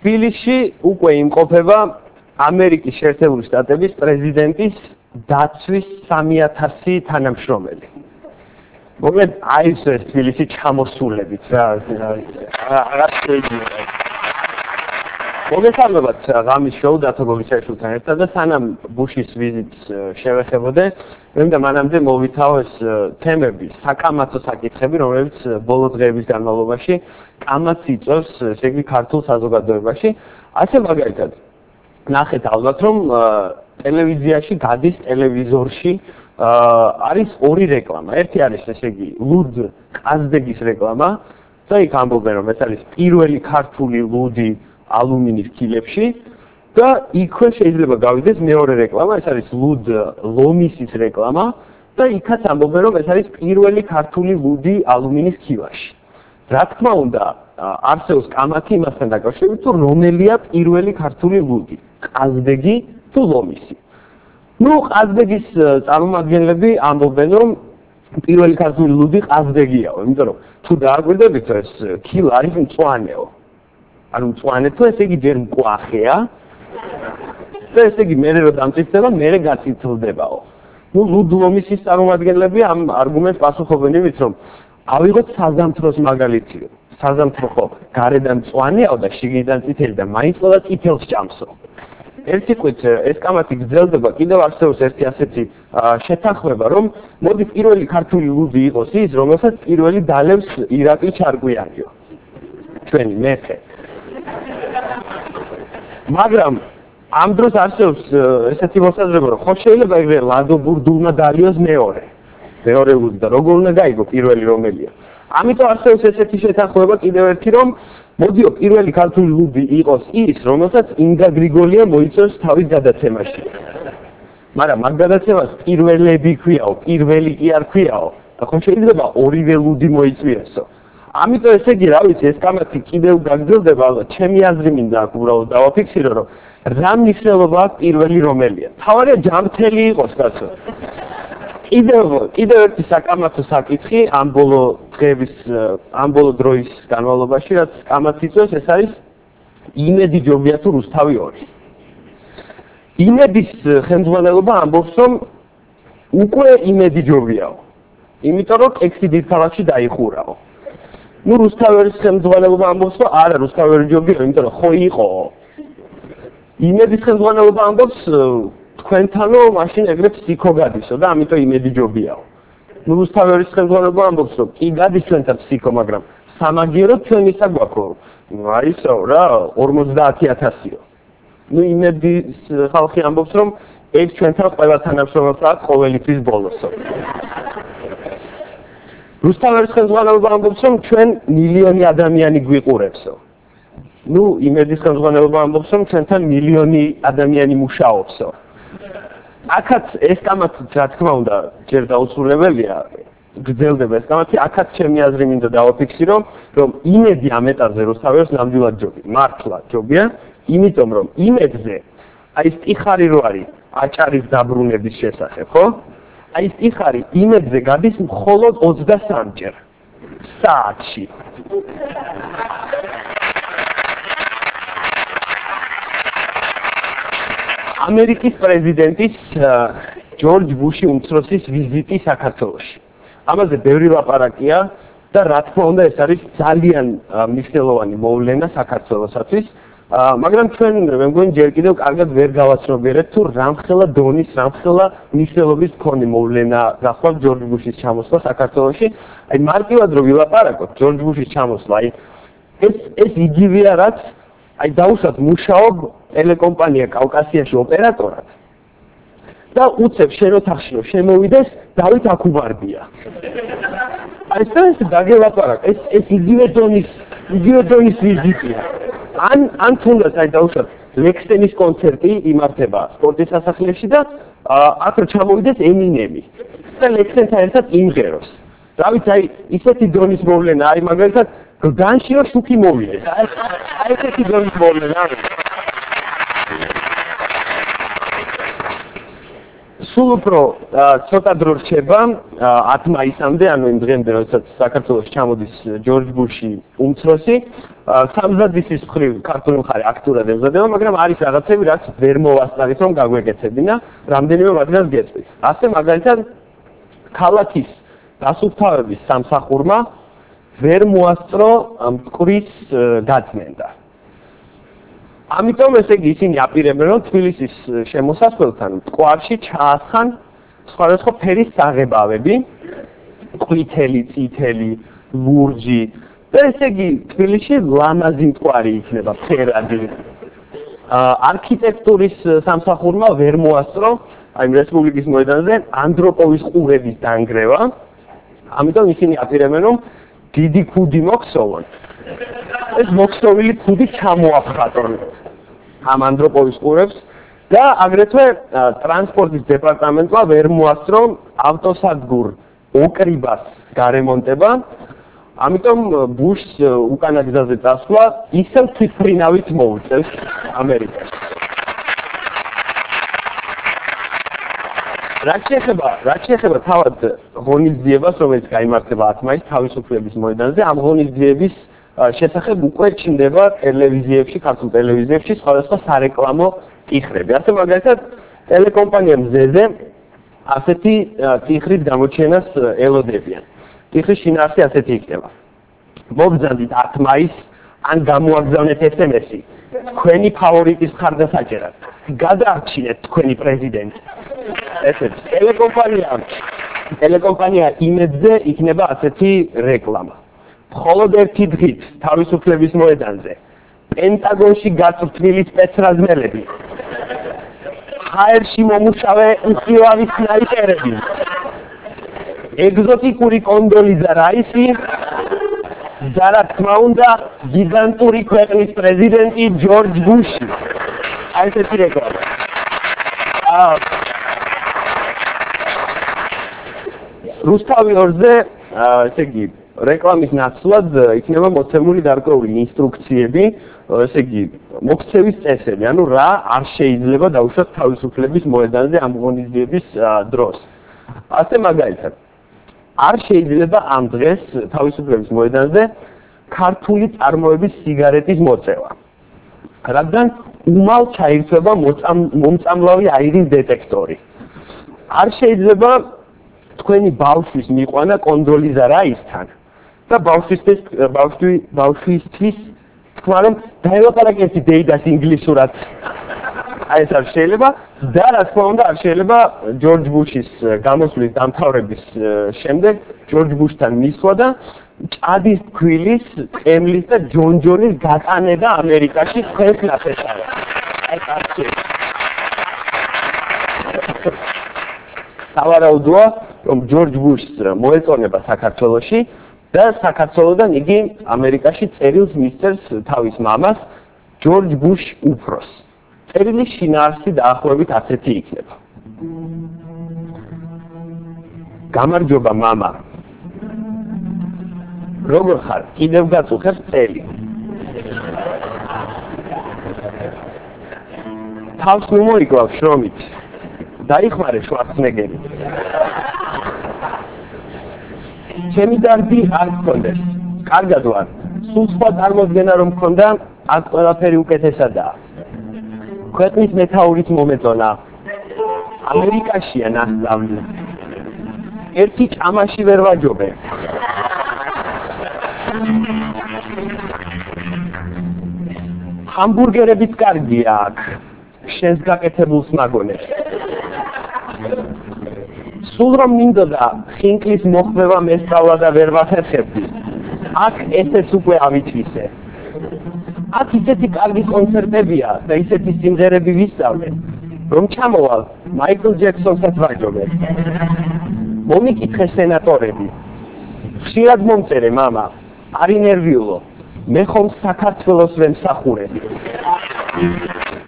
თბილისში უკვე იმყოფება ამერიკის შეერთებული შტატების პრეზიდენტის დაცვის 3000 თანამშრომელი. მოკლედ აი ეს თბილისი ჩამოსულებით რა რაღაც შეიძლება. მოგესალმებათ ღამის შოუ დათო გოგიჩაშვილთან ერთად და სანამ ბუშის ვიზიტს შევეხებოდე, მე მინდა მანამდე მოვითაო ეს თემები, საკამათო საკითხები, რომელიც ბოლო დღეების განმავლობაში კამათს იწვევს, ესე იგი ქართულ საზოგადოებაში. ასე მაგალითად, ნახეთ ალბათ რომ ტელევიზიაში გადის ტელევიზორში არის ორი რეკლამა. ერთი არის ესე იგი ლუდ ყაზდეგის რეკლამა და იქ ამბობენ რომ ეს არის პირველი ქართული ლუდი ალუმინის კილებში და იქვე შეიძლება გავიდეს მეორე რეკლამა, ეს არის ლუდ ლომისის რეკლამა და იქაც ამბობენ რომ ეს არის პირველი ქართული ლუდი ალუმინის კილაში. რა თქმა უნდა, არსებობს კამათი იმასთან დაკავშირებით, თუ რომელია პირველი ქართული ლუდი, ყაზდეგი თუ ლომისი. ნუ ყაზდეგის წარმომადგენლები ამბობენ რომ პირველი ქართული ლუდი ყაზდეგიაო, იმიტომ რომ თუ დააკვირდებით ეს კილა არის მწვანეო. ანუ მწვანე თუ ესე იგი ჯერ მკვახეა და ესე იგი მერე რომ დამწიფდება, მერე გაწითლდებაო. ნუ ლუდ ლომისის წარმომადგენლები ამ არგუმენტს პასუხობენ იმით, რომ ავიღოთ საზამთროს მაგალითიო. საზამთრო ხო გარედან მწვანეაო და შიგნიდან წითელი და მაინც ყველა წითელს ჭამსო. ერთი ყვით ეს კამათი გრძელდება, კიდევ არსებობს ერთი ასეთი შეთანხმება, რომ მოდი პირველი ქართული ლუდი იყოს ის, რომელსაც პირველი დალევს ირაკლი ჩარკვიანიო. ჩვენი მეფე. მაგრამ ამ დროს არსებობს ესეთი მოსაზრება, რომ ხო შეიძლება ეგრე ლადო ბურდულმა დალიოს მეორე ლუდი და როგორ უნდა გაიგო პირველი რომელია. ამიტომ არსებობს ესეთი შეთანხმება კიდევ ერთი, რომ მოდიო პირველი ქართული ლუდი იყოს ის, რომელსაც ინგა გრიგოლია მოიწევს თავის გადაცემაში. მაგრამ მაგ გადაცემას პირველები ქვიაო, პირველი კი არ ქვიაო და ხო შეიძლება ორივე ლუდი მოიწვიესო. ამიტომ ესე იგი, რა ვიცი, ეს კამათი კიდევ გაგრძელდება, ალბათ ჩემი აზრი მინდა აქ უბრალოდ დავაფიქსირო, რომ რა მნიშვნელობა აქვს პირველი რომელია. თავარია ჯამთელი იყოს, კაცო. კიდევ ერთი საკამათო საკითხი ამ ბოლო დროის განმავლობაში, რაც კამათს იწვევს, ეს არის იმედი ჯობია თუ რუსთავი 2. იმედის ხელმძღვანელობა ამბობს, რომ უკვე იმედი ჯობიაო. იმიტომ რომ ტექსტი დიდქალაქში დაიხურაო. ნუ რუსთავი 2-ის ხელმძღვანელობა ამბობს, რომ არა, რუსთავი 2 ჯობია, იმიტომ რომ ხო იყო. იმედის ხელმძღვანელობა ამბობს, თქვენთანო მაშინ ეგრე ფსიქო გადისო და ამიტომ იმედი ჯობიაო. ნუ რუსთავი 2-ის ხელმძღვანელობა ამბობს, რომ კი გადის ჩვენთან ფსიქო, მაგრამ სამაგიეროდ ჩვენ ისა გვაქვს. აი ისო რა, 50000-იო. ნუ იმედის ხალხი ამბობს, რომ ეს ჩვენთან ყველა თანამშრომელს აქვს ყოველთვის ბოლოსო. რუსთავი 2-ის ხელმძღვანელობა ამბობს, რომ ჩვენ მილიონი ადამიანი გვიყურებსო. ნუ იმედის ხელმძღვანელობა ამბობს, რომ ჩვენთან მილიონი ადამიანი მუშაობსო. აქაც ეს კამათი, რა თქმა უნდა, ჯერ დაუცვლებელია, გრძელდება ეს კამათი, აქაც ჩემი აზრი მინდა დავაფიქსირო, რომ იმედი ამ ეტაპზე რუსთავი 2-ს ნამდვილად ჯობია, მართლა ჯობია, იმიტომ რომ იმედზე, აი ეს ტიხარი რო არის აჭარის დაბრუნების შესახებ, ხო? აი ეს ტიხარი იმედზე გადის მხოლოდ 23 ჯერ საათში. ამერიკის პრეზიდენტის ჯორჯ ბუში უმცროსის ვიზიტი საქართველოში. ამაზე ბევრი ლაპარაკია და რა თქმა უნდა ეს არის ძალიან მნიშვნელოვანი მოვლენა საქართველოსათვის. მაგრამ ჩვენ მე მგონი ჯერ კიდევ კარგად ვერ გავაცნობიერეთ თუ რამხელა დონის, რამხელა მნიშვნელობის მქონე მოვლენა გახლავთ ჯორჯ ბუშის ჩამოსვლა საქართველოში. აი მარტივად რომ ვილაპარაკოთ ჯორჯ ბუშის ჩამოსვლა, აი ეს იგივეა რაც აი დაუშვათ მუშაობ ტელეკომპანია კავკასიაში ოპერატორად და უცებ შენ ოთახში რომ შემოვიდეს დავით აქუბარდია. აი ეს დაგელაპარაკ, ეს იგივე დონის ვიზიტია. ან თუნდაც აი დაუშვათ ლექსტენის კონცერტი იმართება სპორტის სასახლეში და აქ რომ ჩამოვიდეს ემინემი და ლექსტენთან ერთად იმღეროს. რა ვიცი, აი ისეთი დონის მოვლენა, აი მაგალითად გგანში რომ შუქი მოვიდეს. აი ესეთი დონის მოვლენა. სულ უფრო ცოტა დრო რჩება 10 მაისამდე, ანუ იმ დღემდე, როდესაც საქართველოს ჩამოდის ჯორჯ ბუში უმცროსი, სამზადისის მხრივ ქართული მხარე აქტიურად ემზადება, მაგრამ არის რაღაცები, რაც ვერ მოვასწარით, რომ გაგვეკეთებინა, რამდენიმე მათგანს გეტყვით. ასე მაგალითად, ქალაქის დასუფთავების სამსახურმა ვერ მოასწრო მტკვრის გაწმენდა. ამიტომ ესე იგი ისინი აპირებენ, რომ თბილისის შემოსასვლელთან მტკვარში ჩაასხან სხვადასხვა ფერის საღებავები, ყვითელი, წითელი, ლურჯი და ესე იგი თბილისში ლამაზი მტკვარი იქნება ფერადი. არქიტექტურის სამსახურმა ვერ მოასწრო აი რესპუბლიკის მოედანზე ანდროპოვის ყურების დანგრევა. ამიტომ ისინი აპირებენ, რომ დიდი ქუდი მოქსოვონ. ეს მოქსოვილი ქუდი ჩამოაფხატონ ამ ანდროპოვის ყურებს და აგრეთვე ტრანსპორტის დეპარტამენტმა ვერ მოასწრო ავტოსადგურ ოკრიბას გარემონტება. ამიტომ ბუშს უკანა გზაზე წასვლა ისევ თვითმფრინავით მოუწევს ამერიკაში. რაც შეეხება თავად ღონისძიებას, რომელიც გაიმართება 10 მაისს თავისუფლების მოედანზე, ამ ღონისძიების შესახებ უკვე ჩნდება ტელევიზიებში, ქართულ ტელევიზიებში სხვადასხვა სარეკლამო ტიხრები. ასე მაგალითად, ტელეკომპანია მზეზე ასეთი ტიხრის გამოჩენას ელოდებიან. ტიხრის შინაარსი ასეთი იქნება. მობრძანდით 10 მაისს ან გამოაგზავნეთ SMS-ი. თქვენი ფავორიტის მხარდასაჭერად. გადაარჩინეთ თქვენი პრეზიდენტი. ესეც ტელეკომპანია იმედზე იქნება ასეთი რეკლამა. მხოლოდ ერთი დღით თავისუფლების მოედანზე პენტაგონში გაწვრთნილი სპეცრაზმელები, ჰაერში მომუშავე უხილავი სნაიპერები, ეგზოტიკური კონდოლიზა რაისი და რა თქმა უნდა გიგანტური ქვეყნის პრეზიდენტი ჯორჯ ბუში. აი ესეთი რეკლამა. რუსთავი 2-ზე ესე იგი რეკლამის ნაცვლად იქნება მოცემული გარკვეული ინსტრუქციები, ესე იგი მოქცევის წესები, ანუ რა არ შეიძლება დაუშვათ თავისუფლების მოედანზე ამ ღონისძიების დროს. ასე მაგალითად, არ შეიძლება ამ დღეს თავისუფლების მოედანზე ქართული წარმოების სიგარეტის მოწევა. რადგან უმალ ჩაირთვება მომწამლავი აირის დეტექტორი. არ შეიძლება თქვენი ბავშვის მიყვანა კონდოლიზა რაისთან და ბავშვისთვის თქვა რომ დაელაპარაკეთ დეიდას ინგლისურად. აი ეს არ შეიძლება და რა თქმა უნდა არ შეიძლება ჯორჯ ბუშის გამოსვლის დამთავრების შემდეგ ჯორჯ ბუშთან მისვლა და ჭადის ქვილის, ყემლის და ჯონჯონის გატანება ამერიკაში ხელს ნახესავად. აი კაცი. სავარაუდოა რომ ჯორჯ ბუშს მოეწონება საქართველოში და საქართველოდან იგი ამერიკაში წერილს მისწერს თავის მამას ჯორჯ ბუშ უფროს. წერილის შინაარსი დაახლოებით ასეთი იქნება. გამარჯობა მამა. როგორ ხარ? კიდევ გაწუხებს წელი. თავს მომოიკლავ შრომით. დაიხმარე შვარცნეგერი. ჩემი დარდი არ გქონდეს. კარგად ვარ. სულ სხვა წარმოდგენა რომ მქონდა, აქ ყველაფერი უკეთესადაა. ქვეყნის მეთაურიც მომეწონა. ამერიკაშია ნასწავლი. ერთი ჭამაში ვერ ვაჯობე. ჰამბურგერებიც კარგია აქ. შენს გაკეთებულს მაგონებს. სულ რომ მინდოდა ხინკლის მოხმევა მესწავლა და ვერ ვახერხებდი. აქ ესეც უკვე ავითვისე. აქ ისეთი კარგი კონცერტებია და ისეთი სიმღერები ვისწავლე, რომ ჩამოვალ მაიკლ ჯექსონსაც ვაჯობებ. მომიკითხე სენატორები. ხშირად მომწერე მამა, არ ინერვიულო. მე ხომ საქართველოს ვემსახურებ.